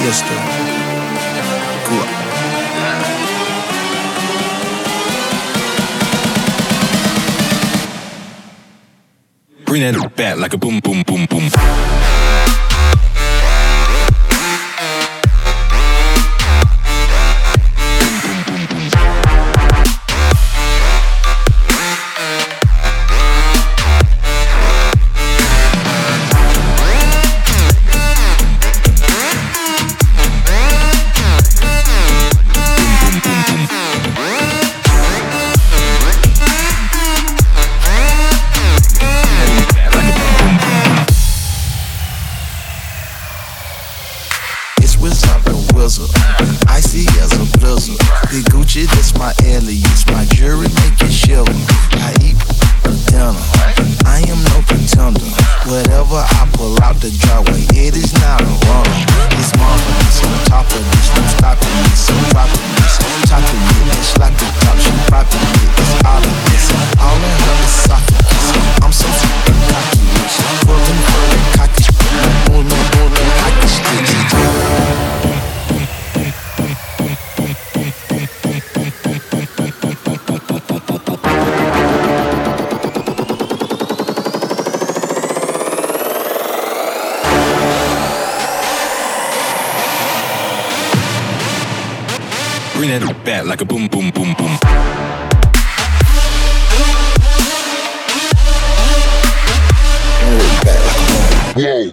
Mr. Cool. Bring that back like a boom, boom, boom, boom. Icy as a blizzard. The Gucci, that's my alias. My jewelry make it shiver. I eat dinner. I am no pretender. Whatever I pull out the driveway, it is not a runner. It's marvelous on top of this. No stopping this. So dropping this. Topping it. It's like the top. She popping it. It's all of this. All in her esophagus. I'm so super cocky. Pulling for the cocky stick. Boom, cocky sticks. Bring that back like a boom, boom, boom, boom. Whoa.